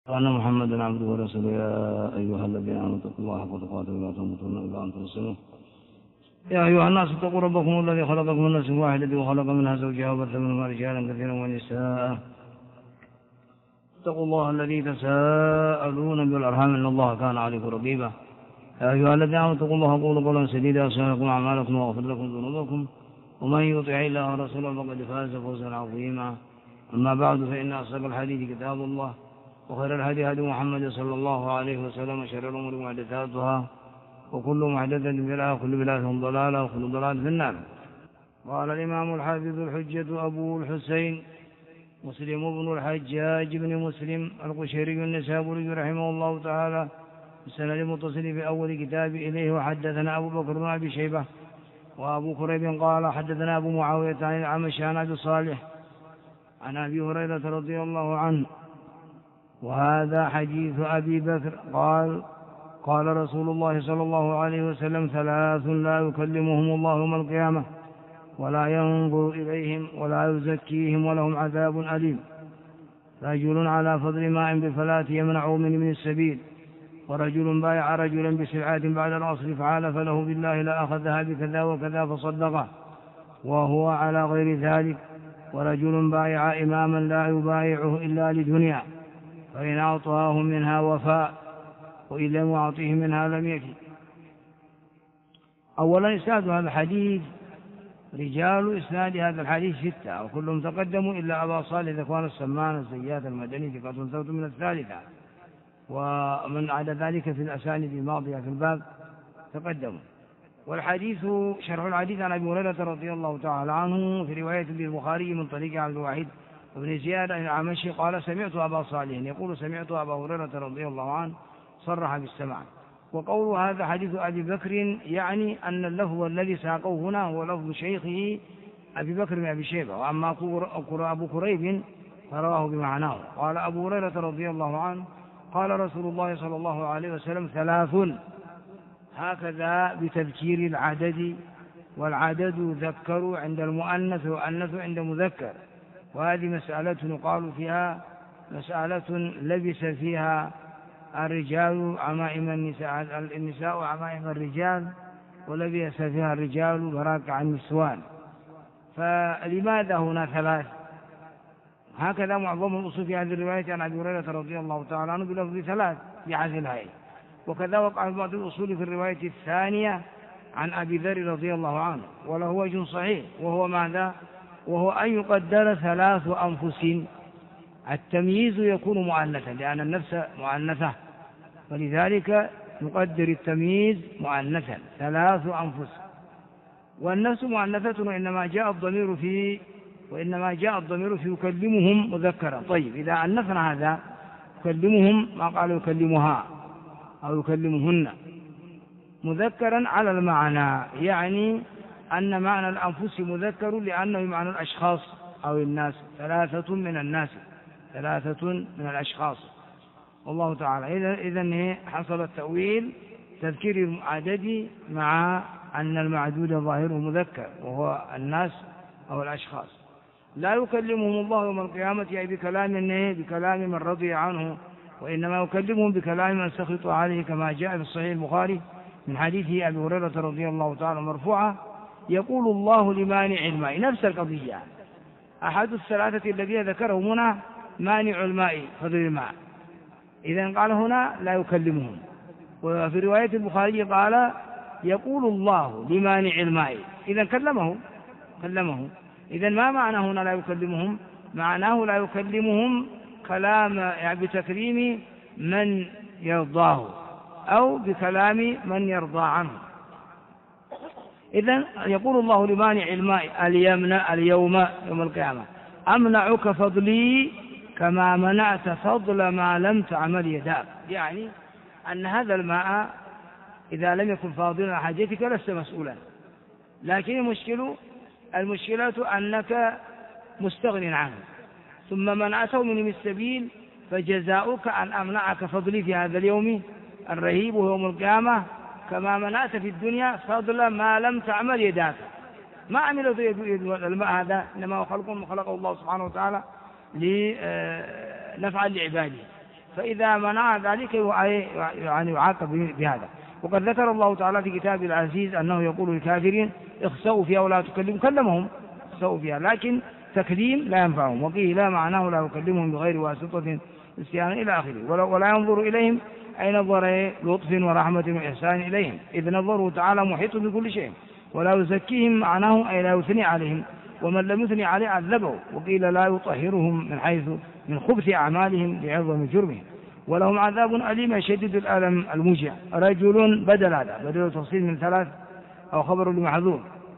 وأن محمدا عبده ورسوله. يا أيها الذين آمنوا اتقوا الله حق تقاته ولا تموتن إلا وأنتم مسلمون. يا أيها الناس اتقوا ربكم الذي خلقكم من نفس واحدة وخلق منها زوجها وبث منهما رجالا كثيرا ونساء. اتقوا الله الذي تساءلون بالأرحام إن الله كان عليكم رقيبا. يا أيها الذين آمنوا اتقوا الله وقولوا قولا سديدا يصلح لكم أعمالكم ويغفر لكم ذنوبكم ومن يطع الله ورسوله فقد فاز فوزا عظيما. أما بعد فإن أصدق الحديث كتاب الله وخير الهدي هدي محمد صلى الله عليه وسلم وشر الأمور محدثاتها وكل محدثة بدعة وكل بدعة ضلالة وكل ضلالة في النار. قال الإمام الحافظ الحجة أبو الحسين مسلم بن الحجاج بن مسلم القشيري النسابوري رحمه الله تعالى السند المتصل في أول كتاب إليه. وحدثنا أبو بكر بن أبي شيبة وأبو كريب قال حدثنا أبو معاوية عن الأعمش عن أبي صالح عن أبي هريرة رضي الله عنه وهذا حديث أبي بكر قال رسول الله صلى الله عليه وسلم: ثلاث لا يكلمهم الله يوم القيامة ولا ينظر إليهم ولا يزكيهم ولهم عذاب أليم: رجل على فضل ماء بفلاة يمنع من السبيل، ورجل بايع رجلا بسلعة بعد العصر فحلف له بالله لأخذها بكذا وكذا فصدقه وهو على غير ذلك، ورجل بايع إماما لا يبايعه إلا لدنيا فإن أعطاه منها وفاء وإن لم يعطيه منها لم يكن. أولا إسناد هذا الحديث، رجال إسناد هذا الحديث 6 وكلهم تقدموا إلا أبا صالح ذكوان السمان الزيات المدني ثقة ثبت من الثالثة، ومن عدا ذلك في الأسانيد الماضية في الباب تقدموا. والحديث شرح الحديث عن أبي هريرة رضي الله تعالى عنه في رواية البخاري من طريق عبد الواحد وابن زياد عن الأعمش قال: سمعت أبا صالح يقول سمعت أبا هريرة رضي الله عنه صرح بالسمع. وقول هذا حديث أبي بكر يعني أن اللفظ الذي ساقوه هنا هو لفظ شيخه أبي بكر بن أبي شيبة، وأما أبو كريب فرواه بمعناه. قال أبو هريرة رضي الله عنه قال رسول الله صلى الله عليه وسلم: ثلاث، هكذا بتذكير العدد، والعدد يذكر عند المؤنث وأنث عند مذكر، وهذه مسألة يقال فيها مسألة لبس فيها الرجال عمائم النساء عمائم الرجال، ولبس فيها الرجال براكع النسوان. فلماذا هنا 3؟ هكذا معظم الأصول في هذه الرواية عن أبي هريرة رضي الله تعالى عنه بلفظ 3 بهذه الهيئة. وكذا وقع في بعض الأصول في الرواية الثانية عن أبي ذر رضي الله عنه، وله وجه صحيح، وهو ماذا؟ وهو أن يقدر 3 أنفس. التمييز يكون مؤنثا لأن النفس مؤنثة، ولذلك نقدر التمييز مؤنثا 3 أنفس. والنفس مؤنثة وإنما جاء الضمير في يكلمهم مذكرا. طيب، إذا أنثنا هذا يكلمهم ما قال يكلمها أو يكلمهن مذكرا على المعنى، يعني أن معنى الأنفس مذكر لأنه معنى الأشخاص أو الناس، 3 من الناس، 3 من الأشخاص. والله تعالى إذن حصل التأويل تذكير المعدد مع أن المعدود ظاهره مذكر وهو الناس أو الأشخاص. لا يكلمهم الله يوم القيامة أي بكلام من رضي عنه، وإنما يكلمهم بكلام من سخط عليه، كما جاء في الصحيح البخاري من حديث أبي هريرة رضي الله تعالى مرفوعة: يقول الله لمانع الماء. نفس القضية، أحد ال3 الذين ذكره هنا مانع الماء فضل الماء، إذن قال هنا لا يكلمهم. وفي رواية البخاري قال يقول الله لمانع الماء، إذن كلمه. إذن ما معنى هنا لا يكلمهم؟ معناه لا يكلمهم كلام يعني بتكريم من يرضاه أو بكلام من يرضى عنه. إذن يقول الله لمانع الماء: اليوم يوم القيامة أمنعك فضلي كما منعت فضل ما لم تعمل يداك، يعني أن هذا الماء إذا لم يكن فاضلا حاجتك لست مسؤولا، لكن المشكلة أنك مستغن عنه، ثم منعته من السبيل، فجزاؤك أن أمنعك فضلي في هذا اليوم الرهيب ويوم القيامة كما منعت في الدنيا فضل ما لم تعمل يداك. ما عمل الماء هذا إنما هو خلقه الله سبحانه وتعالى لنفعا لعباده، فإذا منع ذلك يعني يعاقب بهذا. وقد ذكر الله تعالى في كتابه العزيز أنه يقول للكافرين اخسأوا فيها ولا تكلموا، كلمهم اخسأوا فيها لكن تكليم لا ينفعهم، وقيل لا معناه لا يكلمهم بغير واسطة استعانة إلى آخره. ولا ينظر إليهم أي نظر لطف ورحمة وإحسان إليهم، إذ نظره تعالى محيط بكل شيء. ولا يزكيهم معناه أي لا يثني عليهم، ومن لم يثني عليه عذبه. وقيل لا يطهرهم من حيث من خبث أعمالهم لعظم جرمهم. ولهم عذاب أليم شديد الألم الموجع. رجل بدل، هذا بدل تفصيل من ثلاث أو خبر لمحذوف،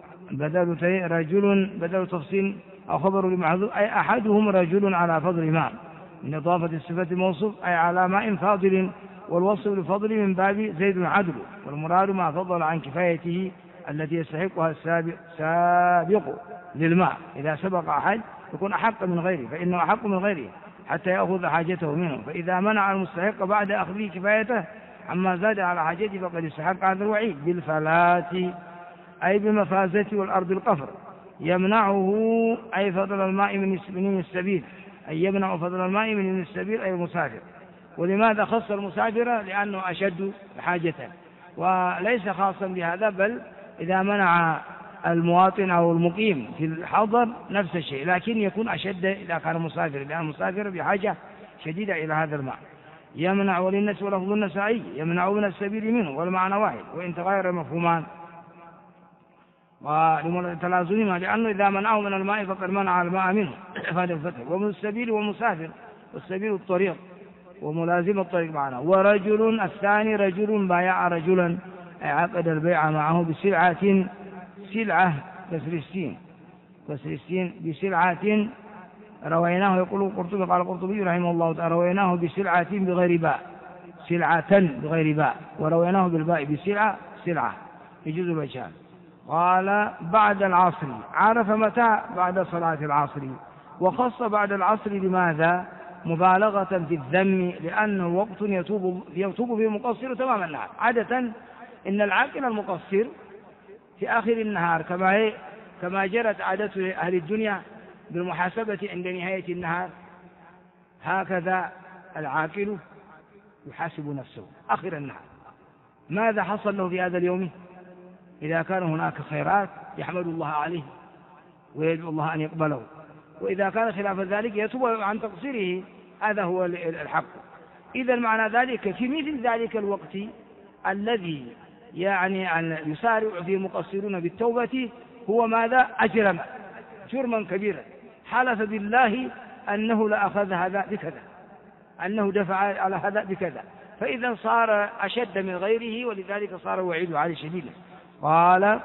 رجل بدل تفصيل أو خبر لمحذوف أي أحدهم رجل على فضل ماء، من إضافة الصفة الموصوف أي على ماء فاضل، والوصف لفضل من باب زيد عدل، والمراد ما فضل عن كفايته التي يستحقها السابق للماء. إذا سبق أحد يكون أحق من غيره، فإنه أحق من غيره حتى يأخذ حاجته منه. فإذا منع المستحق بعد أخذه كفايته عما زاد على حاجته فقد استحق هذا الوعيد بالفلاة أي بمفازة والأرض القفر. يمنعه أي فضل الماء من السبيل، أي يمنع فضل الماء من السبيل أي المسافر. ولماذا خص المسافر؟ لأنه أشد حاجة، وليس خاصا بهذا، بل إذا منع المواطن أو المقيم في الحضر نفس الشيء، لكن يكون أشد إذا كان مسافر، لأن المسافر بحاجة شديدة إلى هذا الماء. يمنع وللناس ولفظ النسائي يمنع من السبيل منه، والمعنى واحد وإن تغير المفهومان ولتلازمهما، لأنه إذا منعه من الماء فقد منع الماء منه هذا الفتح. ومن السبيل والمسافر، والسبيل الطريق وملازم الطريق معنا. ورجل الثاني رجل بايع رجلا أي عقد البيع معه بسلعة، سلعة كسر السين بسلعة رويناه. يقول القرطبي قال القرطبي رحمه الله تعالى رويناه بسلعة بغير باء، سلعة بغير باء، ورويناه بالباء بسلعة سلعة يجوز الوجهان. قال بعد العصر، عرف متى؟ بعد صلاة العصر. وخص بعد العصر لماذا؟ مبالغة في الذم، لأنه وقت يتوب فيه المقصر تمام النهار. عادة إن العاقل المقصر في آخر النهار كما جرت عادة أهل الدنيا بالمحاسبة عند نهاية النهار، هكذا العاقل يحاسب نفسه آخر النهار ماذا حصل له في هذا اليوم. إذا كان هناك خيرات يحمد الله عليه ويدعو الله أن يقبله، وإذا كان خلاف ذلك يتوب عن تقصيره، هذا هو الحق. إذا معنى ذلك في مثل ذلك الوقت الذي يعني يسارع فيه المقصرون بالتوبة هو ماذا؟ أجرم جرما كبيرا، حلف بالله أنه لأخذ هذا بكذا، أنه دفع على هذا بكذا، فإذا صار أشد من غيره، ولذلك صار وعيد عليه شديدا. قال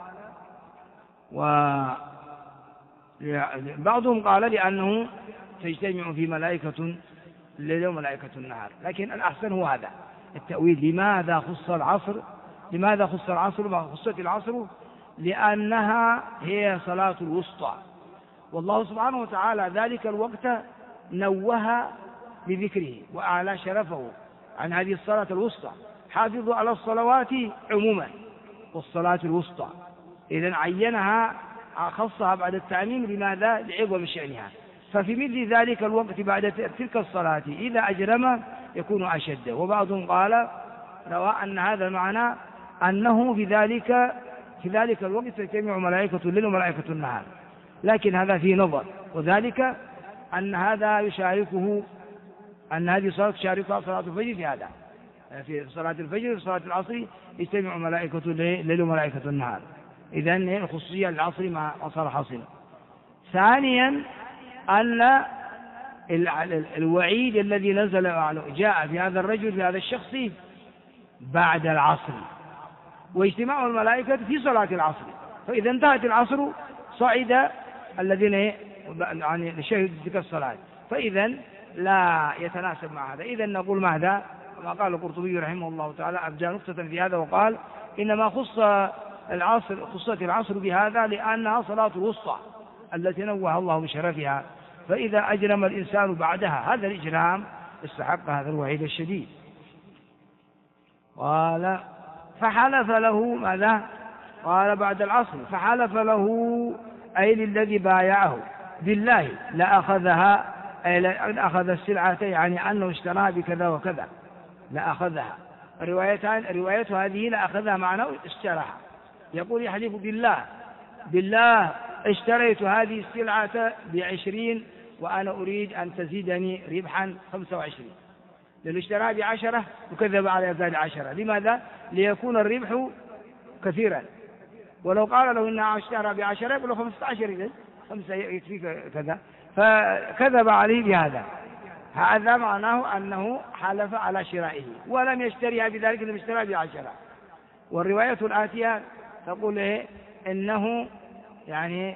بعضهم قال لأنه تجتمع في ملائكة الليل وملائكة النهار، لكن الأحسن هو هذا التأويل. لماذا خص العصر؟ لماذا خص العصر؟ خصت العصر لأنها هي صلاة الوسطى، والله سبحانه وتعالى ذلك الوقت نوه بذكره وأعلى شرفه عن هذه الصلاة الوسطى. حافظوا على الصلوات عموما والصلاة الوسطى، إذن عينها خصها بعد التعميم. لماذا؟ لعظم شأنها. ففي مثل ذلك الوقت بعد تلك الصلاة إذا أجرم يكون أشد. وبعضهم قال روى أن هذا المعنى أنه في ذلك الوقت تجتمع ملائكة الليل وملائكة النهار، لكن هذا فيه نظر، وذلك أن هذا يشاركه، أن هذه الصلاة تشاركها صلاة الفجر في هذا، في صلاة الفجر في صلاة العصر يجتمع ملائكة الليل وملائكة النهار. إذن الخصوصية للعصر ما صار حاصلا. ثانيا أن الوعيد الذي نزل جاء في هذا الرجل في هذا الشخص بعد العصر، واجتماع الملائكة في صلاة العصر، فإذا انتهت العصر صعد الذين يعني شهدوا تلك الصلاة، فإذا لا يتناسب مع هذا. إذا نقول ماذا؟ ما قال القرطبي رحمه الله تعالى أبدى نقطة في هذا وقال إنما خصت العصر بهذا لأنها صلاة الوسطى التي نوه الله بشرفها، فإذا أجرم الإنسان بعدها هذا الإجرام استحق هذا الوعيد الشديد. قال فحلف له ماذا؟ قال بعد العصر فحلف له أي للذي بايعه بالله لأخذها أي أخذ السلعة يعني أنه اشتراها بكذا وكذا، لا أخذها. روايته هذه لا أخذها معناه اشتراها. يقول يحلف بالله اشتريت هذه السلعة ب20 وأنا أريد أن تزيدني ربحا 25، لأنه اشتراها ب10 وكذب على ذلك 10. لماذا؟ ليكون الربح كثيرا. ولو قال له إنها اشترى ب10 يقول له 15، إذن 5 يكفيك كذا، فكذب عليه بهذا. هذا معناه أنه حلف على شرائه ولم يشتريها بذلك، إنه اشترى ب10. والرواية الآتية تقول إيه؟ إنه يعني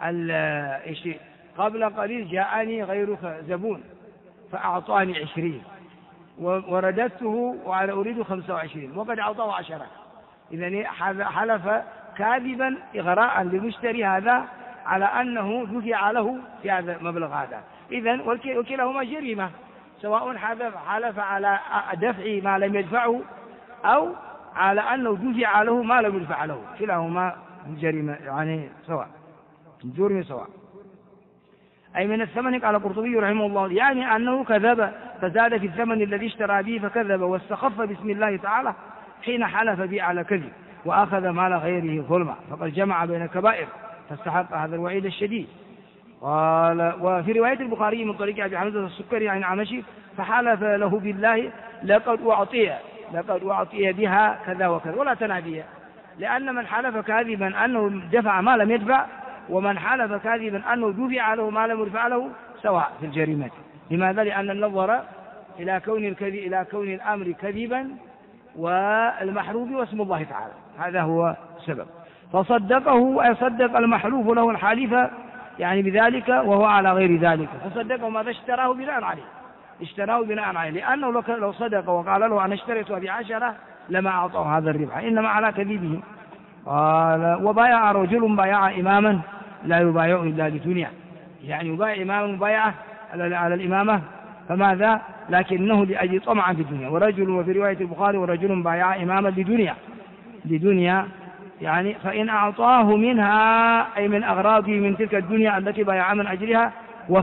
قبل قليل جاءني غيرك زبون فأعطاني 20 ورددته وأنا أريد 25 وقد أعطاه 10. إذن حلف كاذبا إغراء للمشتري هذا على أنه دفع له في هذا المبلغ هذا. إذن وكلاهما جريمة، سواء حلف على دفع ما لم يدفعه أو على أنه دفع له ما لم يدفع له، كلاهما جريمة يعني سواء، جرم سواء. أي من الثمن. قال القرطبي رحمه الله يعني أنه كذب فزاد في الثمن الذي اشترى به فكذب واستخف باسم الله تعالى حين حلف به على كذب وأخذ مال غيره ظلما، فقد جمع بين الكبائر فاستحق هذا الوعيد الشديد. قال وفي رواية البخاري من طريق أبي حمزة السكري عن عمشي فحلف له بالله لقد أعطي بها كذا وكذا ولا تنادي، لأن من حلف كاذبا أنه دفع ما لم يدفع ومن حلف كاذبا أنه دفع له ما لم يدفع له سواء في الجريمة. لماذا؟ لأن النظر إلى كون الأمر كذبا والمحلوف واسم الله تعالى، هذا هو السبب. فصدقه أي صدق المحلوف له الحالف يعني بذلك وهو على غير ذلك، فصدقه ماذا؟ اشتراه بناء عليه، لأنه لو صدق وقال له أنا اشتريتها ب10 لما أعطاه هذا الربح، إنما على كذبه. قال وبايع رجل بايع إماما لا يبايع إلا لدنيا، يعني يبايع إماما مبايعة على الإمامة فماذا؟ لكنه لأجل طمعا في الدنيا. ورجل وفي رواية البخاري ورجل بايع إماما لدنيا يعني فإن أعطاه منها أي من أغراضه من تلك الدنيا التي بايع من أجلها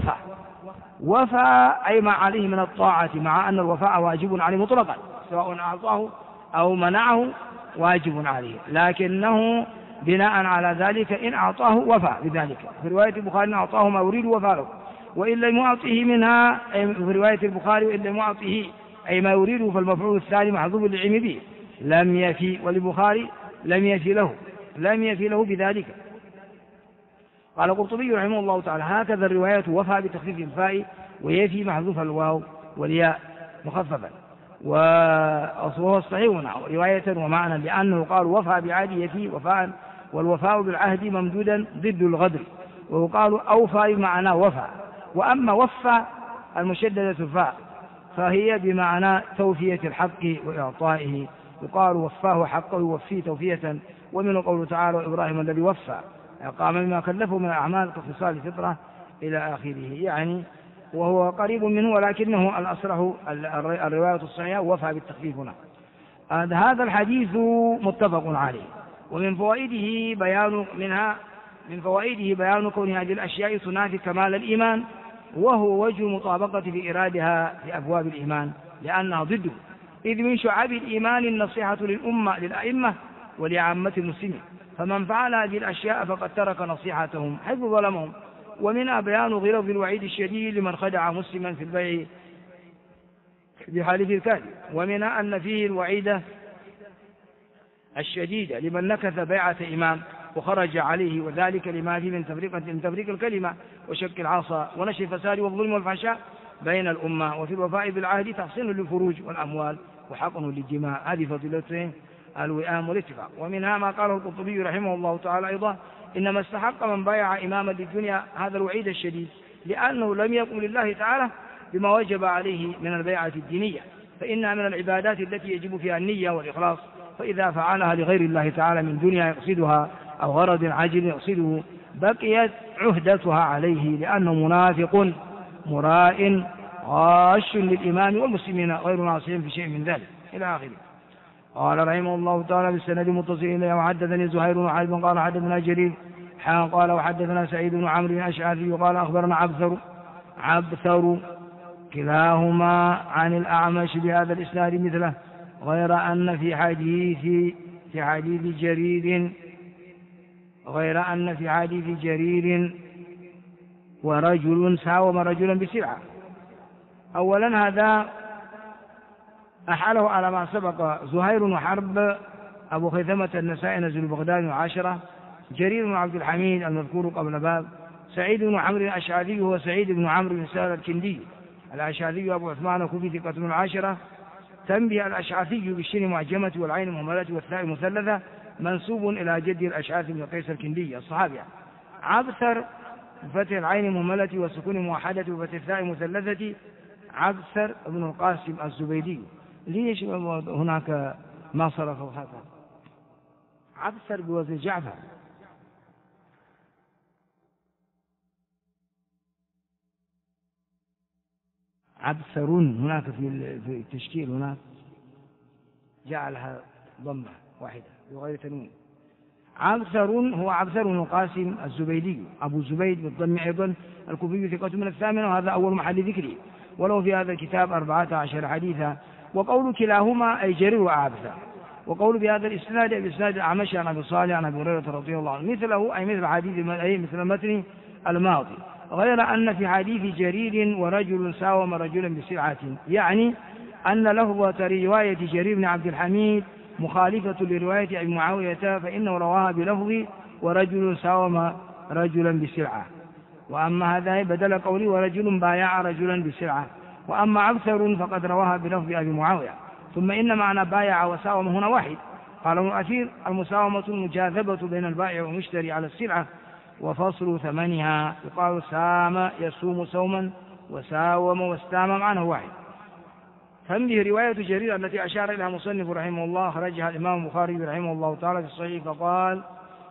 وفى أي ما عليه من الطاعة، مع أن الوفاء واجب عليه مطلقا سواء أعطاه أو منعه واجب عليه، لكنه بناء على ذلك إن أعطاه وفى بذلك. في رواية البخاري أعطاه ما يريد وفاءه، وإن لم يعطه منها أي في رواية البخاري وإن لم يعطه أي ما يريده فالمفعول الثاني محذوف للعلم به لم يفي، وللبخاري لم يفي له بذلك. قال القرطبي رحمه الله تعالى هكذا الرواية وفى بتخفيف الفاء ويفي محذوف الواو والياء مخففا، وهو الصحيح رواية ومعنى، لأنه قال وفى بعهد يفي وفاء، والوفاء بالعهد ممدودا ضد الغدر، ويقال أوفى بمعنى وفى. وأما وفى المشددة الفاء فهي بمعنى توفية الحق وإعطائه، يقال وفاه حقه يوفيه توفية. ومن قوله تعالى وإبراهيم الذي وفى قام بما كلفه من الأعمال كخصال الفطرة إلى آخره، يعني وهو قريب منه ولكنه الأصرح الرواية الصحيحة وفى بالتخفيف هنا. هذا الحديث متفق عليه. ومن فوائده بيان كون هذه الأشياء تنافي كمال الإيمان، وهو وجه مطابقة في إرادها في أبواب الإيمان لأنها ضده، إذ من شعب الإيمان النصيحة للأئمة ولعامة المسلمين، فمن فعل هذه الأشياء فقد ترك نصيحتهم حيث ظلمهم. ومنها بيان غلظ الوعيد الشديد لمن خدع مسلما في البيع بحلف الكاذب، ومنها أن فيه الوعيد الشديد لمن نكث بيعة إمام وخرج عليه، وذلك لما فيه من تفريق الكلمة وشك العصا ونشر الفساد والظلم والفحشاء بين الأمة. وفي الوفاء بالعهد تحصين للفروج والأموال وحقن للدماء، هذه فضيلته الوئام والاتفاق. ومنها ما قاله القرطبي رحمه الله تعالى أيضا إنما استحق من بايع إماما للدنيا هذا الوعيد الشديد لأنه لم يقم لله تعالى بما وجب عليه من البيعة الدينية، فإنها من العبادات التي يجب فيها النية والإخلاص، فإذا فعلها لغير الله تعالى من دنيا يقصدها أو غرض عاجل يقصده بقيت عهدتها عليه، لأنه منافق مراء غاش للإمام والمسلمين غير ناصحين في شيء من ذلك إلى آخره. قال رحمه الله تعالى بالسند متصل إليه وحدثني زهير بن حرب قال حدثنا جرير قال وحدثنا سعيد بن عمرو الأشعثي قال أخبرنا عبثر كلاهما عن الأعمش بهذا الإسناد مثله، غير أن في حديث جرير ورجل ساوم رجلا بسلعة. أولا هذا أحاله على ما سبق زهير وحرب أبو خيثمة النسائي نزل بغداد وعاشرة، جرير بن عبد الحميد المذكور قبل باب، سعيد بن عمرو الأشعثي هو سعيد بن عمرو بن سهل الكندي الأشعثي أبو عثمان الكوفي ثقة من العاشرة، تنبيه الأشعثي بالشين معجمة والعين مهملة والثاء مثلثة، منسوب إلى جد الأشعث بن قيس الكندي الصحابي. عبثر بفتح العين مهملة والسكون موحدة وفتح الثاء مثلثة، عبثر بن القاسم الزبيدي. ليش هناك ما صرف هذا؟ عبثر بوزن جعفر. عبثرون هناك في التشكيل هناك جعلها ضمة واحدة بغير تنوين. عبثرون هو عبثر بن القاسم الزبيدي أبو زبيد بالضم أيضا الكوفي ثقة من الثامنة، وهذا أول محل ذكره، ولو في هذا الكتاب 14 حديثا. وقول كلاهما أي جرير وعبثر، وقول بهذا الإسناد بإسناد الأعمش عن أبي صالح عن أبي هريرة رضي الله عنه مثله أي مثل حديث أي مثل المتن الماضي، غير أن في حديث جرير ورجل ساوم رجلا بسلعة، يعني أن لفظة رواية جرير بن عبد الحميد مخالفة لرواية أبي معاوية، فإنه رواها بلفظ ورجل ساوم رجلا بسلعة، وأما هذا بدل قولي ورجل بايع رجلا بسلعة. وأما عبثر فقد رواها بلفظ أبي معاوية. ثم إن معنى بايع وساوم هنا واحد. قال ابن الأثير المساومة المجاذبة بين البائع والمشتري على السلعة وفصل ثمنها، يقال سام يسوم سوما وساوم واستام معنى واحد. فهذه رواية جرير التي أشار إليها مصنف رحمه الله خرجها الإمام البخاري رحمه الله تعالى في الصحيح، فقال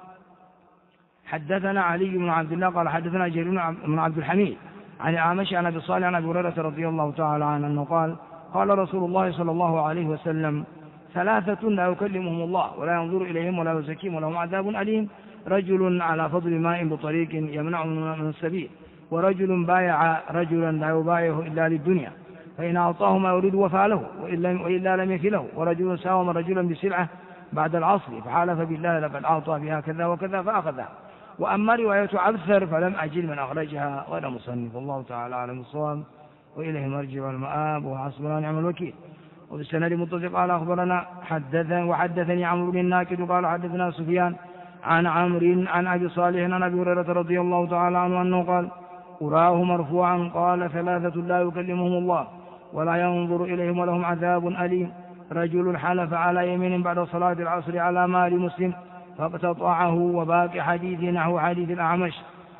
حدثنا علي بن عبد الله قال حدثنا جرير بن عبد الحميد عن الأعمش عن أبي صالح عن أبي هريرة رضي الله تعالى عنه أنه قال قال رسول الله صلى الله عليه وسلم ثلاثة لا يكلمهم الله ولا ينظر إليهم ولا يزكيهم ولهم عذاب أليم، رجل على فضل ماء بطريق يمنع من السبيل، ورجل بايع رجلا لا يبايعه إلا للدنيا فإن أعطاه ما يريد وفى له وإلا لم يفي له، ورجل ساوم رجلا بسلعة بعد العصر فحالف بالله لقد أعطى بها كذا وكذا فأخذها. وأما رواية عبثر فلم أجد من أخرجها غير مصنف، الله تعالى أعلم الصواب وإليه المرجع والمآب وحسبنا نعم الوكيل. وبالسند متصل قال أخبرنا وحدثني عمرو بن الناكد قال حدثنا سفيان عن عمرو عن أبي صالح عن أبي هريرة رضي الله تعالى عنه أنه قال أراه مرفوعا قال ثلاثة لا يكلمهم الله ولا ينظر إليهم ولهم عذاب أليم، رجل حلف على يمين بعد صلاة العصر على مال مسلم فاقتطعه، وباقي حديث نحو حديث الأعمش.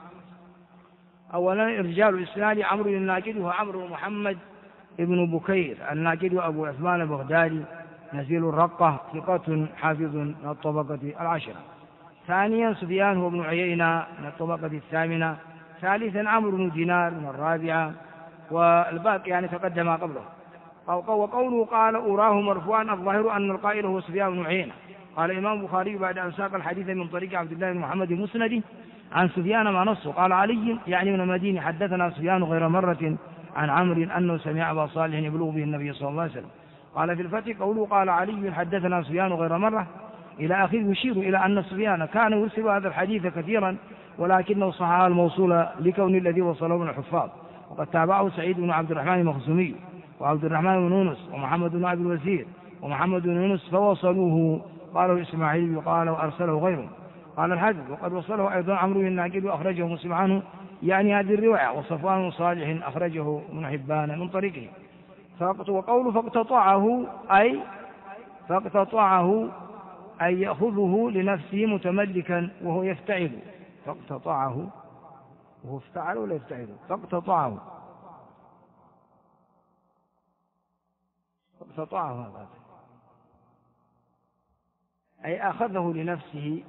أولا رجال الإسناد عمرو بن الناكد هو عمرو بن محمد ابن بكير الناكد أبو عثمان البغدادي نزيل الرقة ثقة حافظ من الطبقة العاشرة. ثانيا سفيان هو ابن عيينة من الطبقة الثامنة. ثالثا عمرو بن دينار من الرابعة، والباقي يعني تقدم قبله. وقوله قال أراه مرفوعا الظاهر أن القائل هو سفيان بن عيينة. قال الإمام البخاري بعد أن ساق الحديث من طريق عبد الله بن محمد المسندي عن سفيان ما نصه قال علي يعني من المدينة حدثنا سفيان غير مرة عن عمرو أنه سمع أبا صالح يبلغ به النبي صلى الله عليه وسلم. قال في الفتح قوله قال علي حدثنا سفيان غير مرة إلى آخره، يشير إلى أن سفيان كان يرسل هذا الحديث كثيرا ولكنه صححه الموصول لكون الذي وصله من الحفاظ، وقد تابعه سعيد بن عبد الرحمن المخزومي وعبد الرحمن بن يونس ومحمد بن عبد الوزير ومحمد بن يونس فوصلوه، قاله الإسماعيلي وقال وأرسله غيره. قال الحافظ وقد وصله أيضا عمرو بن الناكد وأخرجه مسلم عنه يعني هذه الرواية، وصفوان بن صالح أخرجه من حبان من طريقه. وقوله فاقتطعه أي يأخذه لنفسه متملكا وهو يفتعل، فاقتطعه وهو افتعل ولا يفتعل، فاقتطعه هذا أي أخذه لنفسه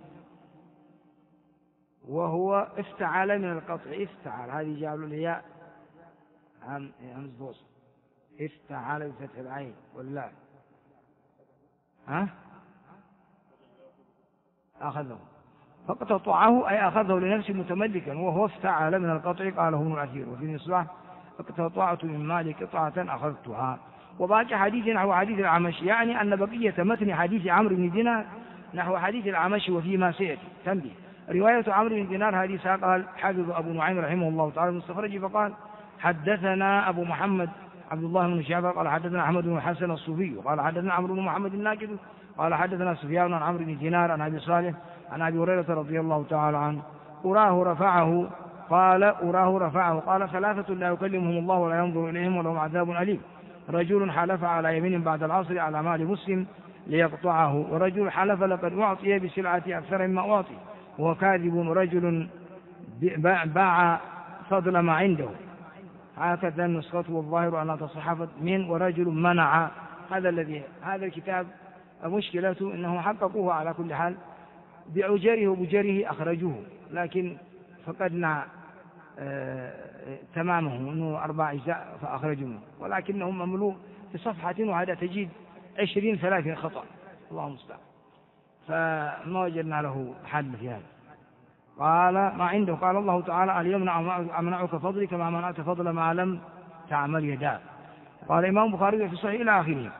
وهو افتعل من القطع، افتعل هذه جعلوا الياء همز بوصل، افتعل بفتح العين واللام أخذه، فاقتطعه أي أخذه لنفسه متملكا وهو افتعل من القطع، قاله ابن الأثير. وفي المصباح اقتطعت من مالي قطعة أخذتها. وباقي حديث نحو حديث الأعمش، يعني أن بقية متن حديث عمرو بن دينار نحو حديث الأعمش وفيما سيأتي. تنبيه: رواية عمرو بن دينار هذه قال حافظ أبو نعيم رحمه الله تعالى المستخرج فقال: حدثنا أبو محمد عبد الله بن شعبة قال حدثنا أحمد بن الحسن الصوفي قال حدثنا عمرو بن محمد الناقد قال حدثنا سفيان عن عمرو بن دينار عن أبي صالح عن أبي هريرة رضي الله تعالى عنه أراه رفعه قال: ثلاثة لا يكلمهم الله ولا ينظر إليهم ولهم عذاب أليم: رجل حلف على يمين بعد العصر على مال مسلم ليقطعه، ورجل حلف لقد أعطي بسلعة أكثر مما أعطي وهو كاذب، ورجل باع فضل ما عنده. هكذا النسخة والظاهر أنها تصحفت من ورجل منع. هذا الكتاب مشكلته أنه حققوه على كل حال بعجره وبجره أخرجوه، لكن فقدنا تمامه أنه 4 أجزاء فأخرجوه، ولكنهم مملوء في صفحة وهذا تجد 20-30 خطأ، الله المستعان، فما وجدنا له حل في هذا. قال ما عنده، قال الله تعالى: اليوم أمنعك فضلي كما منعت فضل ما لم تعمل يداك. قال الإمام البخاري في صحيح إلى آخره.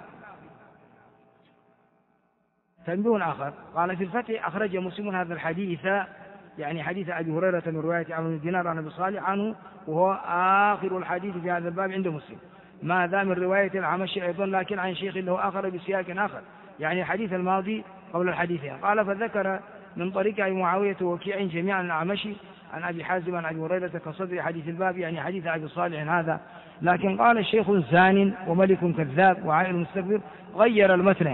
تنبيه آخر قال في الفتح: أخرج مسلم هذا الحديث، يعني حديث أبي هريرة من رواية عمرو بن دينار عن أبي صالح عنه، وهو آخر الحديث في هذا الباب عند مسلم، ماذا من رواية الأعمش أيضا لكن عن شيخ له آخر بسياق آخر، يعني الحديث الماضي قبل الحديثين. قال فذكر من طريق أبي معاوية ووكيع جميعا الأعمش عن أبي حازم عن أبي هريرة كصدر حديث الباب، يعني حديث أبي صالح هذا، لكن قال الشيخ زان وملك كذاب وعائل مستكبر، غير المتن.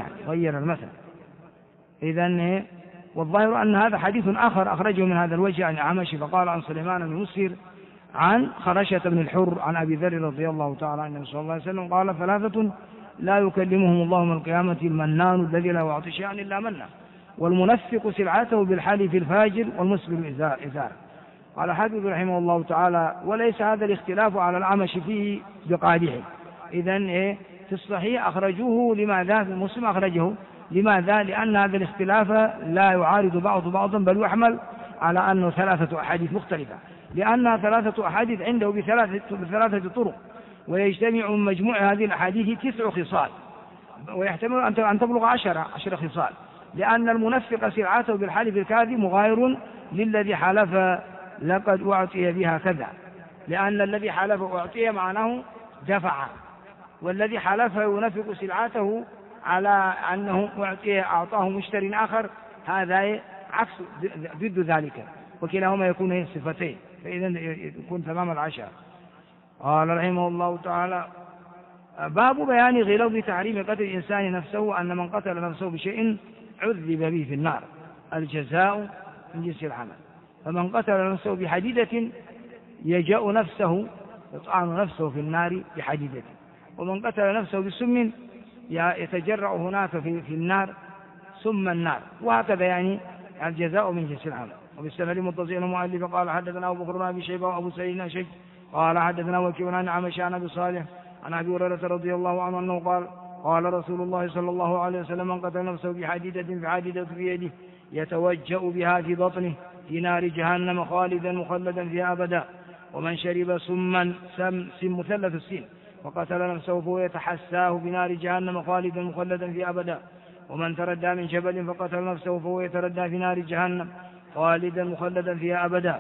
إذن والظاهر أن هذا حديث آخر أخرجه من هذا الوجه عن الأعمش، فقال عن سليمان بن مسير عن خرشة بن الحر عن أبي ذر رضي الله تعالى عنه صلى الله عليه وسلم قال: 3 لا يكلمهم الله يوم القيامة: المنان الذي لا يعطي شيئا إلا منه، والمنفق سلعته بالحلف الفاجر، والمسلم إزار. قال حافظ رحمه الله تعالى: وليس هذا الاختلاف على الأعمش فيه بقادح. إذن في الصحيح أخرجوه، لماذا؟ في مسلم أخرجه لماذا؟ لأن هذا الاختلاف لا يعارض بعضا، بل يحمل على أنه 3 أحاديث مختلفة، لأنها 3 أحاديث عنده بثلاثة طرق، ويجتمع من مجموع هذه الأحاديث 9 خصال، ويحتمل أن تبلغ 10 خصال، لأن المنفق سلعته بالحلف الكاذب مغاير للذي حلف لقد أعطي بها كذا، لأن الذي حلف أعطي معناه دفع، والذي حلف ينفق سلعته على أنه أعطاه مشتري آخر، هذا عكس ضد ذلك، وكلاهما يكون صفتين، فإذا يكون تمام 10. قال رحمه الله تعالى: باب بيان غلظ تحريم قتل الإنسان نفسه، أن من قتل نفسه بشيء عذب به في النار، الجزاء من جنس العمل. فمن قتل نفسه بحديدة يجأ نفسه، يطعن نفسه في النار بحديدة، ومن قتل نفسه بسم يتجرع هناك في النار سم النار، وهكذا، يعني الجزاء من جنس العمل. وبالسند متصل المؤلف قال حدثنا أبو بكر بن أبي شيبة وأبو سعيد الأشج قال حدثنا وكيع عن الأعمش عن أبي صالح عن أبي هريرة رضي الله عنه أنه قال: قال رسول الله صلى الله عليه وسلم: من قتل نفسه بحديدة في يده يتوجأ بها في بطنه في نار جهنم خالدا مخلدا فيها أبدا، ومن شرب سما مثلث السين وقتل نفسه فهو يتحساه بنار جهنم خالدا مخلدا فيها أبدا، ومن تردى من جبل فقتل نفسه فهو يتردى في نار جهنم خالدا مخلدا فيها أبدا.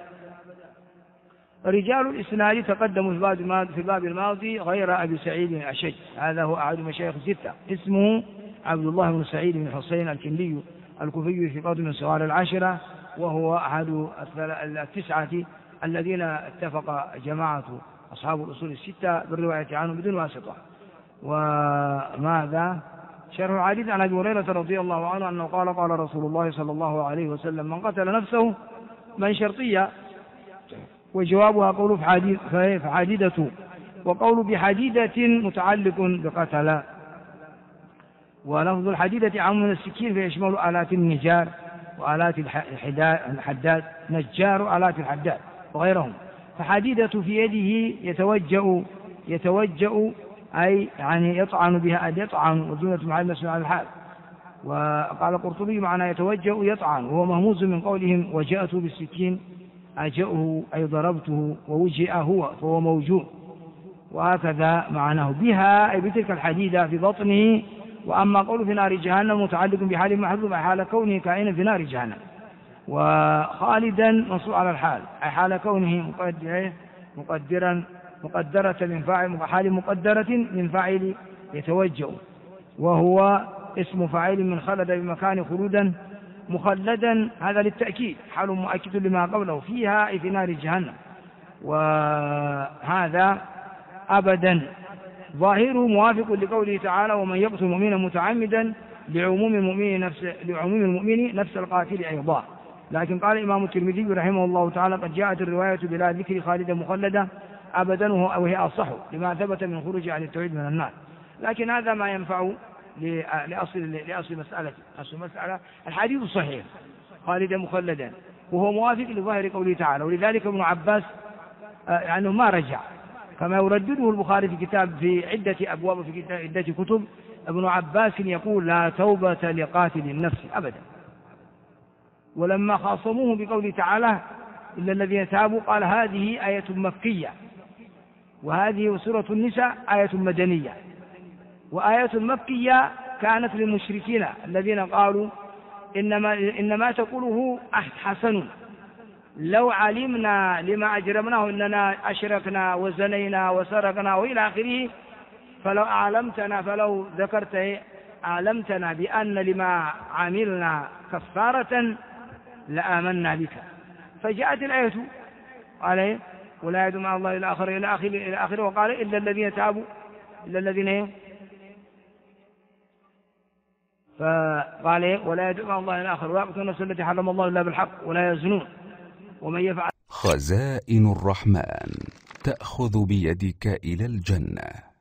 رجال الإسناد تقدموا في الباب الماضي غير أبي سعيد الأشج، هذا هو أحد مشايخ 6، اسمه عبد الله بن سعيد بن حسين الكندي الكوفي في قدم سوار 10، وهو أحد 9 الذين اتفق جماعة أصحاب الأصول 6 بالرواية عنه بدون واسطة. وماذا؟ شرح الحديث عن أبي هريرة رضي الله عنه أنه قال: قال رسول الله صلى الله عليه وسلم: من قتل نفسه، من شرطية، وجوابها قول فحديدة، وقول بحديدة متعلق بقتل، ولفظ الحديدة عام من السكين فيشمل آلات النجار وآلات الحداد، نجار آلات الحداد وغيرهم. فحديدة في يده يتوجأ أي يعني يطعن بها، يطعن، وجملة محل مسؤول عن الحال. وقال القرطبي معنى يتوجأ يطعن، وهو مهموز من قولهم وجأت بالسكين، أجأه أي ضربته، ووجئ هو فهو موجوع. وهكذا معناه بها أي بتلك الحديدة في بطنه. وأما قول في نار جهنم متعلق بحال محذوف حال كونه كائنا في نار جهنم، وخالدا منصوب على الحال أي حال كونه مقدرة من فاعل، حال مقدرة من فاعل يتوجه، وهو اسم فاعل من خلد بمكان خلودا مخلدا، هذا للتأكيد حال مؤكد لما قبله فيها أي في نار جهنم. وهذا أبدا ظاهره موافق لقوله تعالى ومن يقتل مؤمنا متعمدا لعموم المؤمن نفس القاتل أيضا. لكن قال الإمام الترمذي رحمه الله تعالى قد جاءت الرواية بلا ذكر خالدا مخلدا أبدا وهي أصح لما ثبت من خروج عن التوحيد من النار. لكن هذا ما ينفع لأصل مسألة الحديث الصحيح خالدا مخلدا، وهو موافق لظاهر قوله تعالى. ولذلك ابن عباس يعني ما رجع كما يردده البخاري في عدة أبواب في عدة كتب. ابن عباس يقول لا توبة لقاتل النفس أبدا. ولما خاصموه بقوله تعالى إلا الذين تابوا قال هذه آية مكية، وهذه سورة النساء آية مدنية. وآية مكية كانت للمشركين الذين قالوا إنما تقوله حسن، لو علمنا لما أجرمناه إننا أشركنا وزنينا وسرقنا وإلى آخره فلو ذكرت أعلمتنا بأن لما عملنا كفارة لآمنا بك. فجاءت الآية عليه ولا يدعو مع الله إلى آخره وقال إلا الذين تابوا إلا الذين فقال ولا يدعو مع الله إلى آخره ويقتلون النفس التي حرم الله إلا بالحق ولا يزنون ومن يفعل. خزائن الرحمن تأخذ بيدك إلى الجنة.